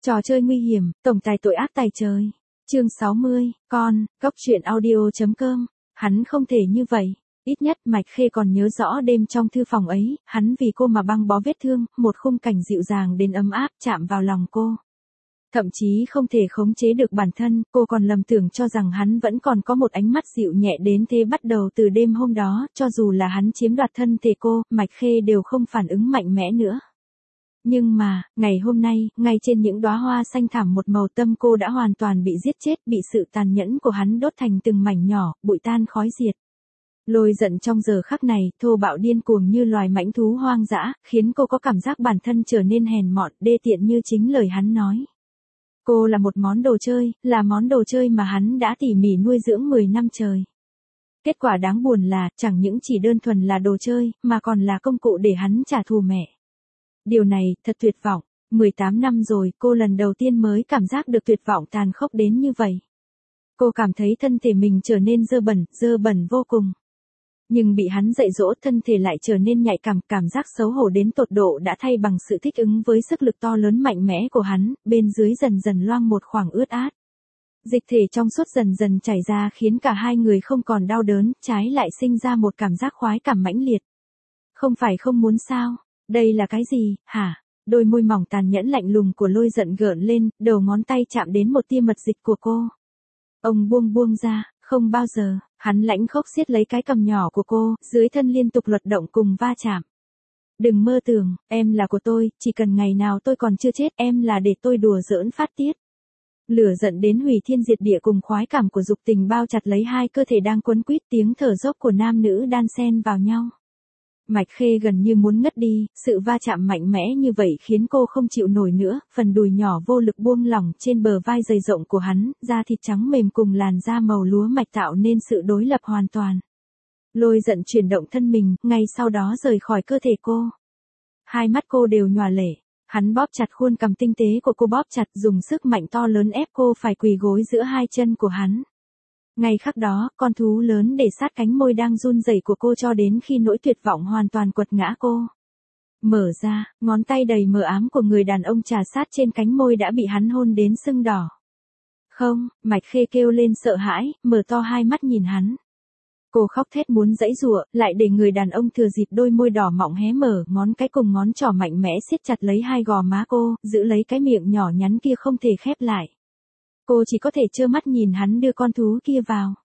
Trò chơi nguy hiểm, tổng tài tội ác tài trời. Chương 60, con, Cốc truyện audio.com. Hắn không thể như vậy. Ít nhất Mạch Khê còn nhớ rõ đêm trong thư phòng ấy, hắn vì cô mà băng bó vết thương, một khung cảnh dịu dàng đến ấm áp chạm vào lòng cô. Thậm chí không thể khống chế được bản thân, cô còn lầm tưởng cho rằng hắn vẫn còn có một ánh mắt dịu nhẹ đến thế. Bắt đầu từ đêm hôm đó, cho dù là hắn chiếm đoạt thân thể cô, Mạch Khê đều không phản ứng mạnh mẽ nữa. Nhưng mà, ngày hôm nay, ngay trên những đóa hoa xanh thẳm một màu, tâm cô đã hoàn toàn bị giết chết, bị sự tàn nhẫn của hắn đốt thành từng mảnh nhỏ, bụi tan khói diệt. Lôi giận trong giờ khắc này, thô bạo điên cuồng như loài mãnh thú hoang dã, khiến cô có cảm giác bản thân trở nên hèn mọn, đê tiện như chính lời hắn nói. Cô là một món đồ chơi, là món đồ chơi mà hắn đã tỉ mỉ nuôi dưỡng 10 năm trời. Kết quả đáng buồn là, chẳng những chỉ đơn thuần là đồ chơi, mà còn là công cụ để hắn trả thù mẹ. Điều này, thật tuyệt vọng. 18 năm rồi, cô lần đầu tiên mới cảm giác được tuyệt vọng tàn khốc đến như vậy. Cô cảm thấy thân thể mình trở nên dơ bẩn vô cùng. Nhưng bị hắn dạy dỗ, thân thể lại trở nên nhạy cảm, cảm giác xấu hổ đến tột độ đã thay bằng sự thích ứng với sức lực to lớn mạnh mẽ của hắn, bên dưới dần dần loang một khoảng ướt át. Dịch thể trong suốt dần dần chảy ra khiến cả hai người không còn đau đớn, trái lại sinh ra một cảm giác khoái cảm mãnh liệt. Không phải không muốn sao? Đây là cái gì, hả? Đôi môi mỏng tàn nhẫn lạnh lùng của Lôi Giận gợn lên, đầu ngón tay chạm đến một tia mật dịch của cô. Ông buông ra, không bao giờ. Hắn lãnh khốc siết lấy cái cằm nhỏ của cô, dưới thân liên tục luật động cùng va chạm. Đừng mơ tưởng, em là của tôi, chỉ cần ngày nào tôi còn chưa chết, em là để tôi đùa giỡn phát tiết. Lửa giận đến hủy thiên diệt địa cùng khoái cảm của dục tình bao chặt lấy hai cơ thể đang quấn quýt, tiếng thở dốc của nam nữ đan xen vào nhau. Mạch Khê gần như muốn ngất đi, sự va chạm mạnh mẽ như vậy khiến cô không chịu nổi nữa, phần đùi nhỏ vô lực buông lỏng trên bờ vai dày rộng của hắn, da thịt trắng mềm cùng làn da màu lúa mạch tạo nên sự đối lập hoàn toàn. Lôi Giận chuyển động thân mình, ngay sau đó rời khỏi cơ thể cô. Hai mắt cô đều nhòa lệ, hắn bóp chặt khuôn cằm tinh tế của cô, bóp chặt dùng sức mạnh to lớn ép cô phải quỳ gối giữa hai chân của hắn. Ngay khắc đó, con thú lớn để sát cánh môi đang run rẩy của cô cho đến khi nỗi tuyệt vọng hoàn toàn quật ngã cô. Mở ra, ngón tay đầy mờ ám của người đàn ông trà sát trên cánh môi đã bị hắn hôn đến sưng đỏ. Không, Mạch Khê kêu lên sợ hãi, mở to hai mắt nhìn hắn. Cô khóc thét muốn giãy giụa, lại để người đàn ông thừa dịp đôi môi đỏ mọng hé mở, ngón cái cùng ngón trỏ mạnh mẽ siết chặt lấy hai gò má cô, giữ lấy cái miệng nhỏ nhắn kia không thể khép lại. Cô chỉ có thể trơ mắt nhìn hắn đưa con thú kia vào.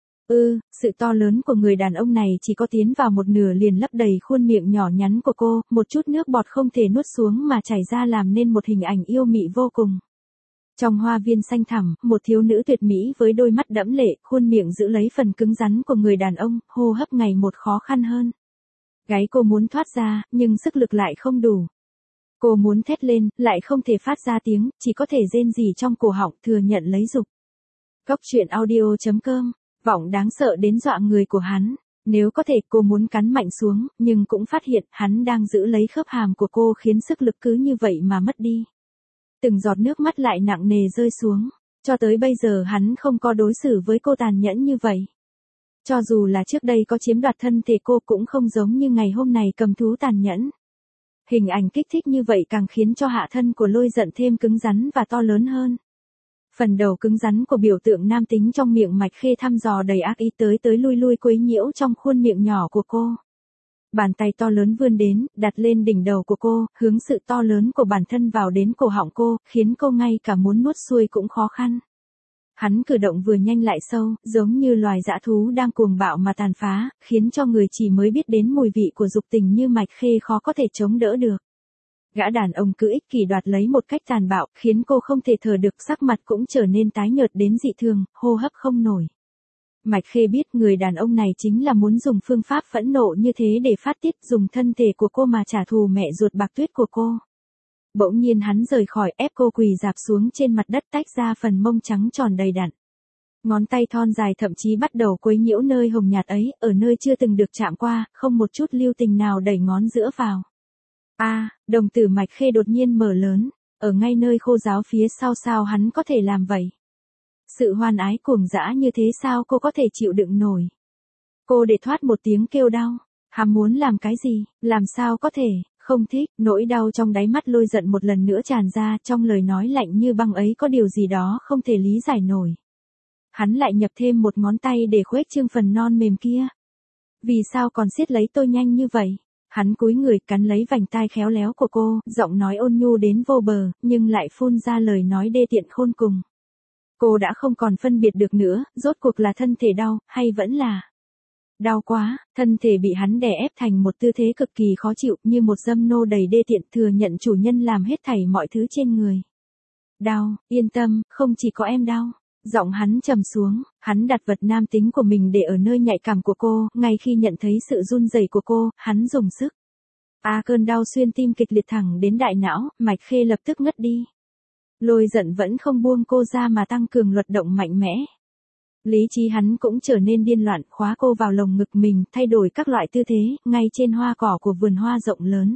Sự to lớn của người đàn ông này chỉ có tiến vào một nửa liền lấp đầy khuôn miệng nhỏ nhắn của cô, một chút nước bọt không thể nuốt xuống mà chảy ra làm nên một hình ảnh yêu mị vô cùng. Trong hoa viên xanh thẳm, một thiếu nữ tuyệt mỹ với đôi mắt đẫm lệ, khuôn miệng giữ lấy phần cứng rắn của người đàn ông, hô hấp ngày một khó khăn hơn. Gáy cô muốn thoát ra, nhưng sức lực lại không đủ. Cô muốn thét lên, lại không thể phát ra tiếng, chỉ có thể rên rỉ trong cổ họng, thừa nhận lấy dục. Cốc truyện audio.com, vọng đáng sợ đến dọa người của hắn. Nếu có thể, cô muốn cắn mạnh xuống, nhưng cũng phát hiện hắn đang giữ lấy khớp hàm của cô khiến sức lực cứ như vậy mà mất đi. Từng giọt nước mắt lại nặng nề rơi xuống. Cho tới bây giờ hắn không có đối xử với cô tàn nhẫn như vậy. Cho dù là trước đây có chiếm đoạt thân thể cô cũng không giống như ngày hôm này cầm thú tàn nhẫn. Hình ảnh kích thích như vậy càng khiến cho hạ thân của Lôi Giận thêm cứng rắn và to lớn hơn. Phần đầu cứng rắn của biểu tượng nam tính trong miệng Mạch Khê thăm dò đầy ác ý tới lui quấy nhiễu trong khuôn miệng nhỏ của cô. Bàn tay to lớn vươn đến, đặt lên đỉnh đầu của cô, hướng sự to lớn của bản thân vào đến cổ họng cô, khiến cô ngay cả muốn nuốt xuôi cũng khó khăn. Hắn cử động vừa nhanh lại sâu, giống như loài dã thú đang cuồng bạo mà tàn phá, khiến cho người chỉ mới biết đến mùi vị của dục tình như Mạch Khê khó có thể chống đỡ được. Gã đàn ông cứ ích kỷ đoạt lấy một cách tàn bạo, khiến cô không thể thở được, sắc mặt cũng trở nên tái nhợt đến dị thường, hô hấp không nổi. Mạch Khê biết người đàn ông này chính là muốn dùng phương pháp phẫn nộ như thế để phát tiết, dùng thân thể của cô mà trả thù mẹ ruột Bạc Tuyết của cô. Bỗng nhiên hắn rời khỏi, ép cô quỳ rạp xuống trên mặt đất, tách ra phần mông trắng tròn đầy đặn. Ngón tay thon dài thậm chí bắt đầu quấy nhiễu nơi hồng nhạt ấy, ở nơi chưa từng được chạm qua, không một chút lưu tình nào đẩy ngón giữa vào. Đồng tử Mạch Khê đột nhiên mở lớn, ở ngay nơi khô ráo phía sau, sao hắn có thể làm vậy? Sự hoan ái cuồng dã như thế sao cô có thể chịu đựng nổi? Cô để thoát một tiếng kêu đau, hắn muốn làm cái gì, làm sao có thể, Không thích, nỗi đau trong đáy mắt Lôi Giận một lần nữa tràn ra, trong lời nói lạnh như băng ấy có điều gì đó không thể lý giải nổi. Hắn lại nhập thêm một ngón tay để khuếch trương phần non mềm kia. Vì sao còn siết lấy tôi nhanh như vậy? Hắn cúi người cắn lấy vành tai khéo léo của cô, giọng nói ôn nhu đến vô bờ, nhưng lại phun ra lời nói đê tiện khôn cùng. Cô đã không còn phân biệt được nữa, rốt cuộc là thân thể đau, hay vẫn là... Đau quá, thân thể bị hắn đè ép thành một tư thế cực kỳ khó chịu, như một dâm nô đầy đê tiện thừa nhận chủ nhân làm hết thảy mọi thứ trên người. Đau, yên tâm, không chỉ có em đau. Giọng hắn trầm xuống, hắn đặt vật nam tính của mình để ở nơi nhạy cảm của cô, ngay khi nhận thấy sự run rẩy của cô, hắn dùng sức. Cơn đau xuyên tim kịch liệt thẳng đến đại não, Mạch Khê lập tức ngất đi. Lôi Giận vẫn không buông cô ra mà tăng cường luật động mạnh mẽ. Lý trí hắn cũng trở nên điên loạn, khóa cô vào lồng ngực mình, thay đổi các loại tư thế, ngay trên hoa cỏ của vườn hoa rộng lớn.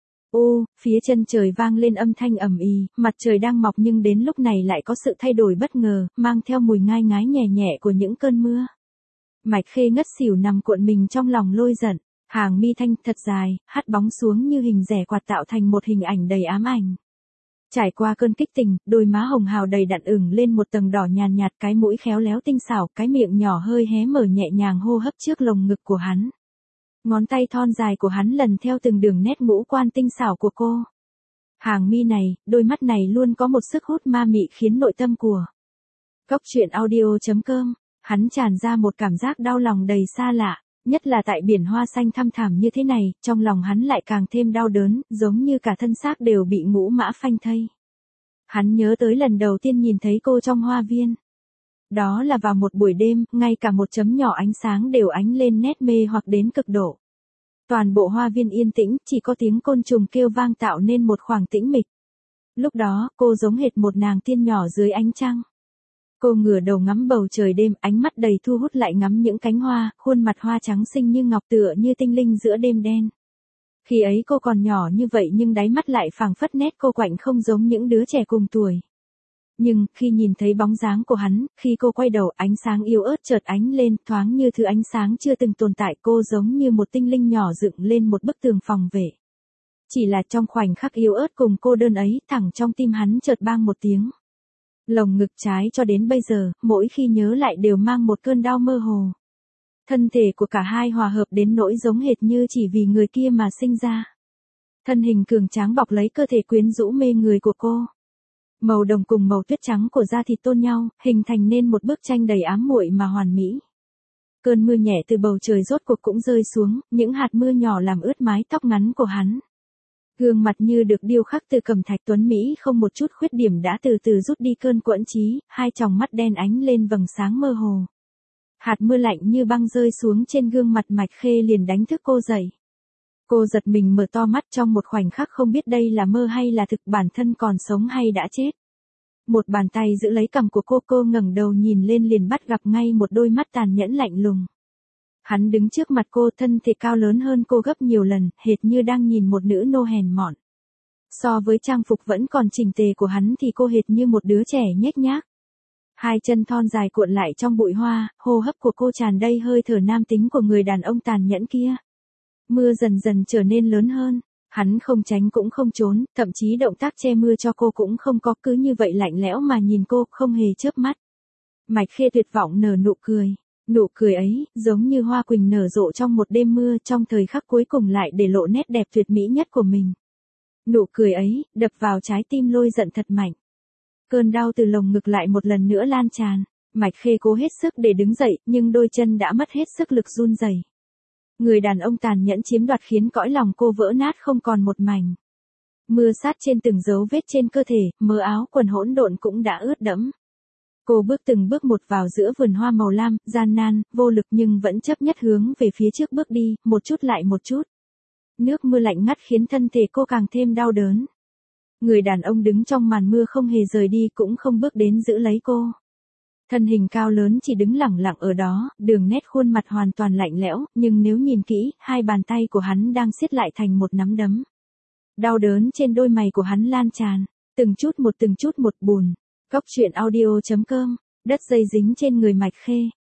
Phía chân trời vang lên âm thanh ầm ĩ, mặt trời đang mọc nhưng đến lúc này lại có sự thay đổi bất ngờ, mang theo mùi ngai ngái nhẹ nhẹ của những cơn mưa. Mạch Khê ngất xỉu nằm cuộn mình trong lòng Lôi Giận, hàng mi thanh thật dài, hắt bóng xuống như hình rẻ quạt tạo thành một hình ảnh đầy ám ảnh. Trải qua cơn kích tình, đôi má hồng hào đầy đặn ửng lên một tầng đỏ nhàn nhạt, cái mũi khéo léo tinh xảo, cái miệng nhỏ hơi hé mở nhẹ nhàng hô hấp trước lồng ngực của hắn. Ngón tay thon dài của hắn lần theo từng đường nét ngũ quan tinh xảo của cô. Hàng mi này, đôi mắt này luôn có một sức hút ma mị khiến nội tâm của Cốc Truyện Audio.com, hắn tràn ra một cảm giác đau lòng đầy xa lạ, nhất là tại biển hoa xanh thăm thẳm như thế này, trong lòng hắn lại càng thêm đau đớn, giống như cả thân xác đều bị ngũ mã phanh thây. Hắn nhớ tới lần đầu tiên nhìn thấy cô trong hoa viên. Đó là vào một buổi đêm, ngay cả một chấm nhỏ ánh sáng đều ánh lên nét mê hoặc đến cực độ. Toàn bộ hoa viên yên tĩnh, chỉ có tiếng côn trùng kêu vang tạo nên một khoảng tĩnh mịch. Lúc đó, cô giống hệt một nàng tiên nhỏ dưới ánh trăng. Cô ngửa đầu ngắm bầu trời đêm, ánh mắt đầy thu hút lại ngắm những cánh hoa, khuôn mặt hoa trắng xinh như ngọc tựa như tinh linh giữa đêm đen. Khi ấy cô còn nhỏ như vậy nhưng đáy mắt lại phảng phất nét cô quạnh không giống những đứa trẻ cùng tuổi. Nhưng, khi nhìn thấy bóng dáng của hắn, khi cô quay đầu ánh sáng yếu ớt chợt ánh lên, thoáng như thứ ánh sáng chưa từng tồn tại, cô giống như một tinh linh nhỏ dựng lên một bức tường phòng vệ. Chỉ là trong khoảnh khắc yếu ớt cùng cô đơn ấy, thẳng trong tim hắn chợt bang một tiếng. Lồng ngực trái cho đến bây giờ, mỗi khi nhớ lại đều mang một cơn đau mơ hồ. Thân thể của cả hai hòa hợp đến nỗi giống hệt như chỉ vì người kia mà sinh ra. Thân hình cường tráng bọc lấy cơ thể quyến rũ mê người của cô. Màu đồng cùng màu tuyết trắng của da thịt tôn nhau, hình thành nên một bức tranh đầy ám muội mà hoàn mỹ. Cơn mưa nhẹ từ bầu trời rốt cuộc cũng rơi xuống, những hạt mưa nhỏ làm ướt mái tóc ngắn của hắn. Gương mặt như được điêu khắc từ cẩm thạch tuấn mỹ không một chút khuyết điểm đã từ từ rút đi cơn quẫn trí, hai tròng mắt đen ánh lên vầng sáng mơ hồ. Hạt mưa lạnh như băng rơi xuống trên gương mặt Mạch Khê liền đánh thức cô dậy. Cô giật mình mở to mắt trong một khoảnh khắc không biết đây là mơ hay là thực, bản thân còn sống hay đã chết. Một bàn tay giữ lấy cằm của cô ngẩng đầu nhìn lên liền bắt gặp ngay một đôi mắt tàn nhẫn lạnh lùng. Hắn đứng trước mặt cô, thân thể cao lớn hơn cô gấp nhiều lần, hệt như đang nhìn một nữ nô hèn mọn. So với trang phục vẫn còn chỉnh tề của hắn thì cô hệt như một đứa trẻ nhếch nhác. Hai chân thon dài cuộn lại trong bụi hoa, hô hấp của cô tràn đầy hơi thở nam tính của người đàn ông tàn nhẫn kia. Mưa dần dần trở nên lớn hơn, hắn không tránh cũng không trốn, thậm chí động tác che mưa cho cô cũng không có, cứ như vậy lạnh lẽo mà nhìn cô, không hề chớp mắt. Mạch Khê tuyệt vọng nở nụ cười. Nụ cười ấy, giống như hoa quỳnh nở rộ trong một đêm mưa, trong thời khắc cuối cùng lại để lộ nét đẹp tuyệt mỹ nhất của mình. Nụ cười ấy, đập vào trái tim Lôi Giận thật mạnh. Cơn đau từ lồng ngực lại một lần nữa lan tràn. Mạch Khê cố hết sức để đứng dậy, nhưng đôi chân đã mất hết sức lực run rẩy. Người đàn ông tàn nhẫn chiếm đoạt khiến cõi lòng cô vỡ nát không còn một mảnh. Mưa sát trên từng dấu vết trên cơ thể, mớ áo quần hỗn độn cũng đã ướt đẫm. Cô bước từng bước một vào giữa vườn hoa màu lam, gian nan, vô lực nhưng vẫn chấp nhất hướng về phía trước bước đi, một chút lại một chút. Nước mưa lạnh ngắt khiến thân thể cô càng thêm đau đớn. Người đàn ông đứng trong màn mưa không hề rời đi cũng không bước đến giữ lấy cô. Thân hình cao lớn chỉ đứng lẳng lặng ở đó, đường nét khuôn mặt hoàn toàn lạnh lẽo, nhưng nếu nhìn kỹ, hai bàn tay của hắn đang siết lại thành một nắm đấm. Đau đớn trên đôi mày của hắn lan tràn, từng chút một bùn. Cốc Truyện Audio.com, đất dây dính trên người Mạch Khê.